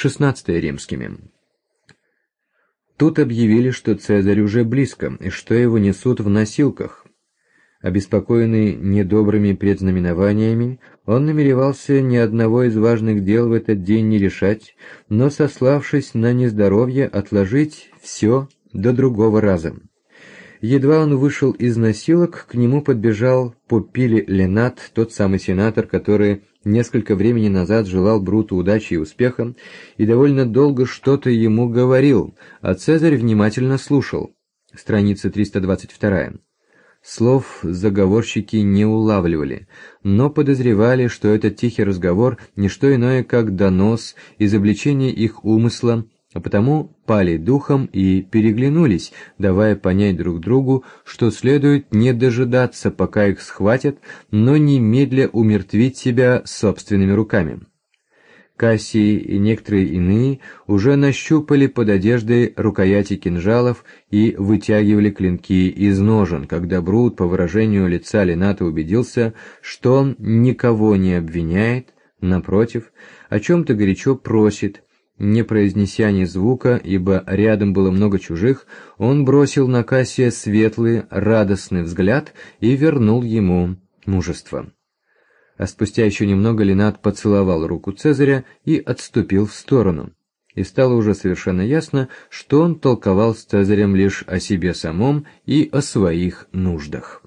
XVI римскими. Тут объявили, что Цезарь уже близко, и что его несут в носилках. Обеспокоенный недобрыми предзнаменованиями, он намеревался ни одного из важных дел в этот день не решать, но, сославшись на нездоровье, отложить все до другого раза. Едва он вышел из носилок, к нему подбежал Поппилий Ленат, тот самый сенатор, который несколько времени назад желал Бруту удачи и успеха, и довольно долго что-то ему говорил, а Цезарь внимательно слушал. Страница 322. Слов заговорщики не улавливали, но подозревали, что этот тихий разговор – не что иное, как донос, изобличение их умысла, а потому пали духом и переглянулись, давая понять друг другу, что следует не дожидаться, пока их схватят, но немедля умертвить себя собственными руками. Кассий и некоторые иные уже нащупали под одеждой рукояти кинжалов и вытягивали клинки из ножен, когда Брут, по выражению лица Лената, убедился, что он никого не обвиняет, напротив, о чем-то горячо просит. Не произнеся ни звука, ибо рядом было много чужих, он бросил на Кассия светлый, радостный взгляд и вернул ему мужество. А спустя еще немного Ленат поцеловал руку Цезаря и отступил в сторону. И стало уже совершенно ясно, что он толковал с Цезарем лишь о себе самом и о своих нуждах.